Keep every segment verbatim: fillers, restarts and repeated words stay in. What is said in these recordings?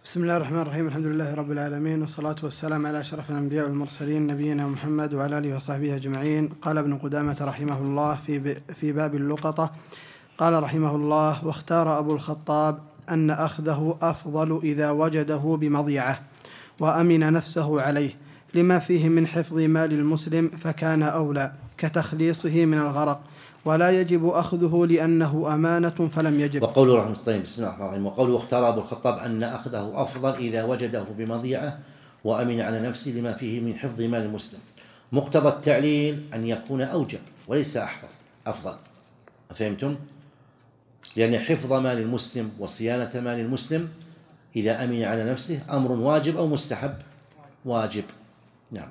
بسم الله الرحمن الرحيم. الحمد لله رب العالمين، والصلاة والسلام على أشرف الأنبياء والمرسلين نبينا محمد وعلى آله وصحبه أجمعين. قال ابن قدامة رحمه الله في في باب اللقطة، قال رحمه الله: واختار أبو الخطاب أن أخذه أفضل إذا وجده بمضيعة وأمن نفسه عليه، لما فيه من حفظ مال المسلم، فكان أولى كتخليصه من الغرق، ولا يجب أخذه لأنه أمانة فلم يجب. وقوله رحمه الله بسم الله الرحمن الرحيم: وقوله اختار أبو الخطاب أن أخذه أفضل إذا وجده بمضيعة وأمن على نفسه لما فيه من حفظ مال المسلم. مقتضى التعليل أن يكون أوجب وليس أحفظ أفضل. فهمتم؟ لأن حفظ مال المسلم وصيانة مال المسلم إذا أمن على نفسه أمر واجب أو مستحب؟ واجب. نعم.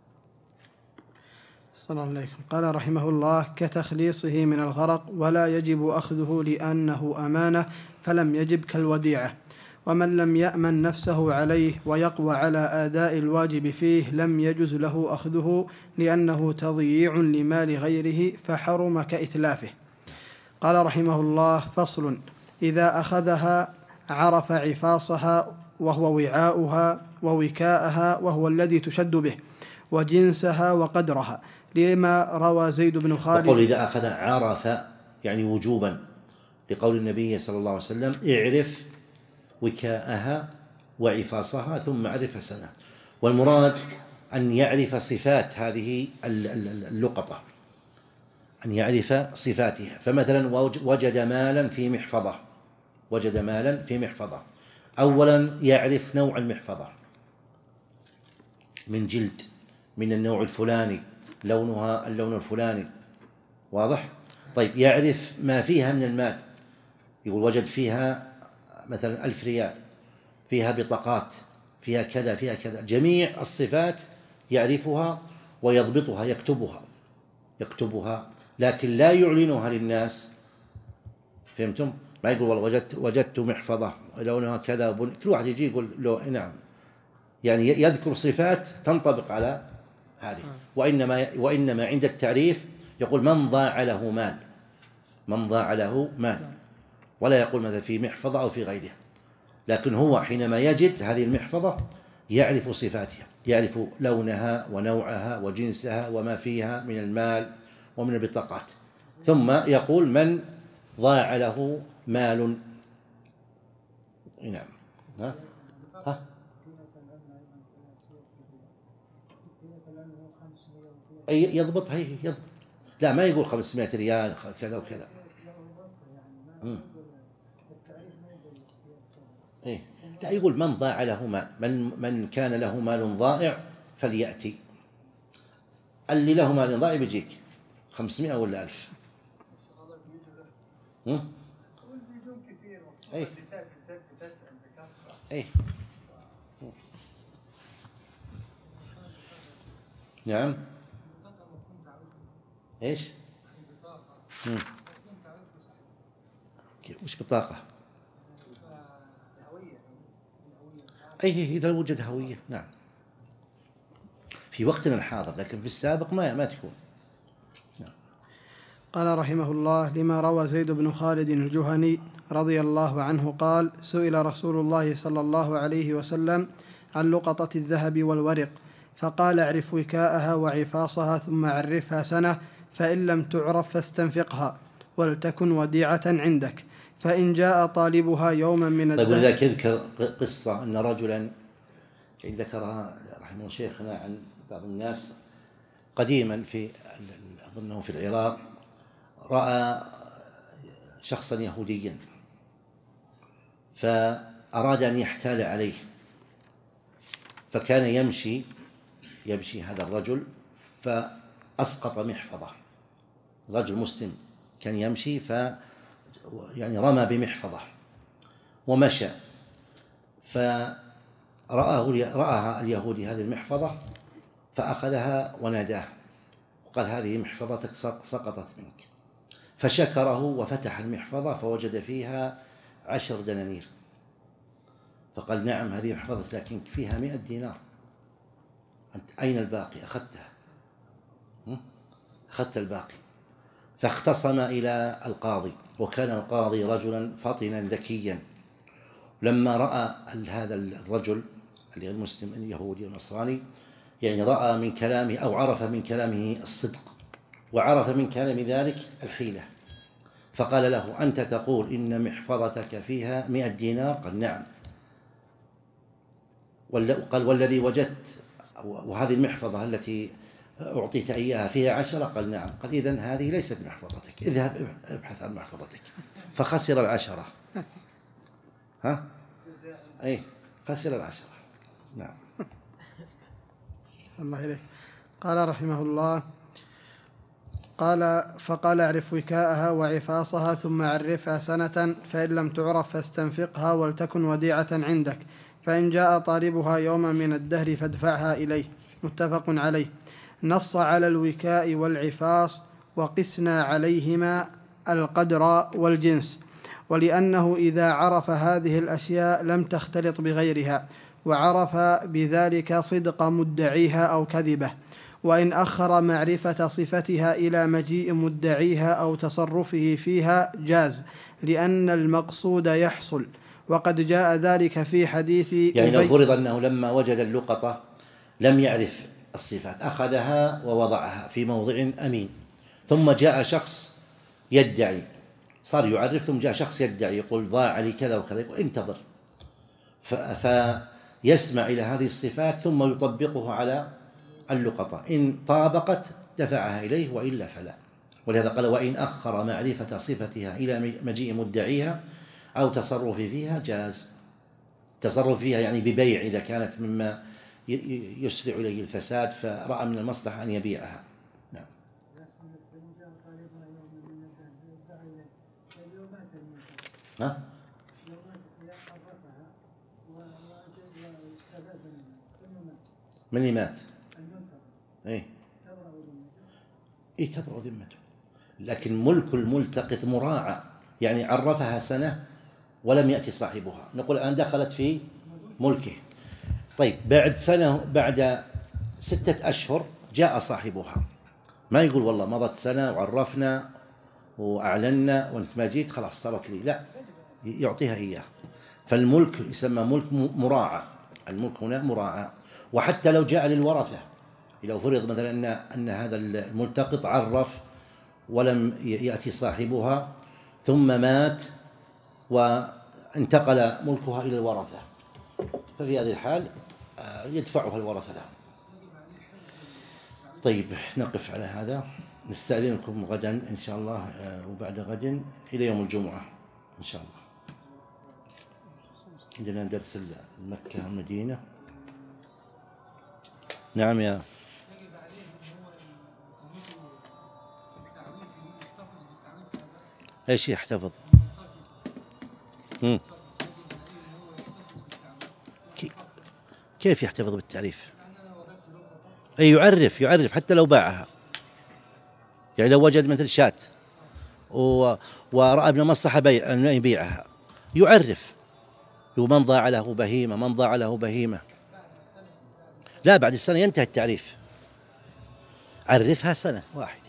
صلى الله عليكم. قال رحمه الله: كتخليصه من الغرق، ولا يجب أخذه لأنه أمانة فلم يجب كالوديعة. ومن لم يأمن نفسه عليه ويقوى على أداء الواجب فيه لم يجز له أخذه، لأنه تضييع لمال غيره فحرم كإتلافه. قال رحمه الله: فصل: إذا أخذها عرف عفاصها وهو وعاؤها، ووكاءها وهو الذي تشد به، وجنسها وقدرها، لما روى زيد بن خالد. وقول إذا أخذ عرف يعني وجوبا، لقول النبي صلى الله عليه وسلم: اعرف وكاءها وعفاصها ثم اعرف سنة. والمراد أن يعرف صفات هذه اللقطة، أن يعرف صفاتها. فمثلا وجد مالا في محفظة وجد مالا في محفظة أولا يعرف نوع المحفظة، من جلد، من النوع الفلاني، لونها اللون الفلاني، واضح؟ طيب، يعرف ما فيها من المال، يقول وجد فيها مثلا ألف ريال، فيها بطاقات، فيها كذا فيها كذا، جميع الصفات يعرفها ويضبطها، يكتبها يكتبها لكن لا يعلنها للناس. فهمتم؟ ما يقول والله وجدت وجدت محفظة لونها كذا، كل واحد يجي يقول له نعم، يعني يذكر صفات تنطبق على هذه. وإنما وإنما عند التعريف يقول من ضاع له مال، من ضاع له مال، ولا يقول مثلا في محفظة أو في غيرها. لكن هو حينما يجد هذه المحفظة يعرف صفاتها، يعرف لونها ونوعها وجنسها وما فيها من المال ومن البطاقات، ثم يقول من ضاع له مال. نعم. ها؟ ها؟ أي يضبط، هي يضبط. لا، ما يقول خمسمائة ريال كذا وكذا. مم. إيه؟ لا، يقول من ضاع له مال، من من كان له مال ضائع فليأتي. اللي له مال ضائع بيجيك خمسمائة ولا ألف. هم؟ إيه؟ إيه؟ نعم. إيش؟ مم. وش بطاقة؟ أي إذا وجد هوية، نعم، في وقتنا الحاضر، لكن في السابق ما ما تكون. نعم. قال رحمه الله: لما روى زيد بن خالد الجهني رضي الله عنه قال: سئل رسول الله صلى الله عليه وسلم عن لقطة الذهب والورق، فقال: اعرف وكاءها وعفاصها ثم عرفها سنة، فإن لم تعرف فاستنفقها، ولتكن وديعة عندك، فإن جاء طالبها يوما من الدهر. طيب، ولذلك يذكر قصة أن رجلا ذكرها رحمه الله شيخنا عن بعض الناس قديما في أظنه في العراق، رأى شخصا يهوديا فأراد أن يحتال عليه، فكان يمشي يمشي هذا الرجل فأسقط محفظة. رجل مسلم كان يمشي ف يعني رمى بمحفظة ومشى، فرآه رآها اليهودي هذه المحفظة فأخذها وناداه وقال: هذه محفظتك سقطت منك. فشكره وفتح المحفظة فوجد فيها عشر دنانير، فقال: نعم، هذه محفظة لكن فيها مئة دينار، أنت أين الباقي؟ أخذتها، أخذت الباقي. فاختصم إلى القاضي، وكان القاضي رجلا فطنا ذكيا، لما رأى هذا الرجل اللي المسلم اليهودي والنصراني، يعني رأى من كلامه أو عرف من كلامه الصدق، وعرف من كلام ذلك الحيلة، فقال له: أنت تقول إن محفظتك فيها مئة دينار؟ قال: نعم. قال: والذي وجدت وهذه المحفظة التي أعطيت إياها فيها عشرة؟ قال: نعم. قال: إذن هذه ليست محفظتك، اذهب ابحث عن محفظتك. فخسر العشرة. ها؟ أي خسر العشرة. نعم. صلى الله عليه. قال رحمه الله: قال فقال: اعرف وكاءها وعفاصها ثم عرفها سنة، فإن لم تعرف فاستنفقها ولتكن وديعة عندك، فإن جاء طالبها يوما من الدهر فادفعها إليه. متفق عليه. نص على الوكاء والعفاص، وقسنا عليهما القدر والجنس، ولأنه إذا عرف هذه الأشياء لم تختلط بغيرها، وعرف بذلك صدق مدعيها أو كذبه. وإن أخر معرفة صفتها إلى مجيء مدعيها أو تصرفه فيها جاز، لأن المقصود يحصل، وقد جاء ذلك في حديث يعني لو فرض أنه لما وجد اللقطة لم يعرف الصفات، أخذها ووضعها في موضع أمين، ثم جاء شخص يدعي، صار يعرف، ثم جاء شخص يدعي يقول: ضاع لي كذا وكذا، يقول: انتظر، فيسمع إلى هذه الصفات ثم يطبقه على اللقطة، إن طابقت دفعها إليه، وإلا فلا. ولهذا قال: وإن أخر معرفة صفتها إلى مجيء مدعيها أو تصرف فيها جاز. تصرف فيها يعني ببيع، إذا كانت مما يسرع إليه الفساد فرأى من المصلحة أن يبيعها. نعم. ها؟ من اللي مات؟ ايه ايه تبرأ ذمته، لكن ملك الملتقط مراعى، يعني عرفها سنة ولم يأتي صاحبها، نقول الآن دخلت في ملكه. طيب بعد سنة، بعد ستة أشهر جاء صاحبها، ما يقول والله مضت سنة وعرفنا وأعلنا وأنت ما جيت خلاص صارت لي، لا، يعطيها إياه. فالملك يسمى ملك مراعى، الملك هنا مراعى. وحتى لو جاء للورثة، لو فرض مثلا أن أن هذا الملتقط عرف ولم يأتي صاحبها ثم مات وانتقل ملكها إلى الورثة، ففي هذه الحال يدفعها الورثة له. طيب نقف على هذا، نستأذنكم غدا إن شاء الله وبعد غد إلى يوم الجمعة إن شاء الله. عندنا درس مكة والمدينة. نعم يا ايش يحتفظ؟ مم. كيف يحتفظ بالتعريف؟ اي يعرف يعرف حتى لو باعها، يعني لو وجد مثل شاة ورأى ابن مصلحة بيع أن يبيعها يعرف، ومن ضاع له بهيمة، من ضاع له بهيمة. لا، بعد السنة ينتهي التعريف، عرفها سنة واحدة.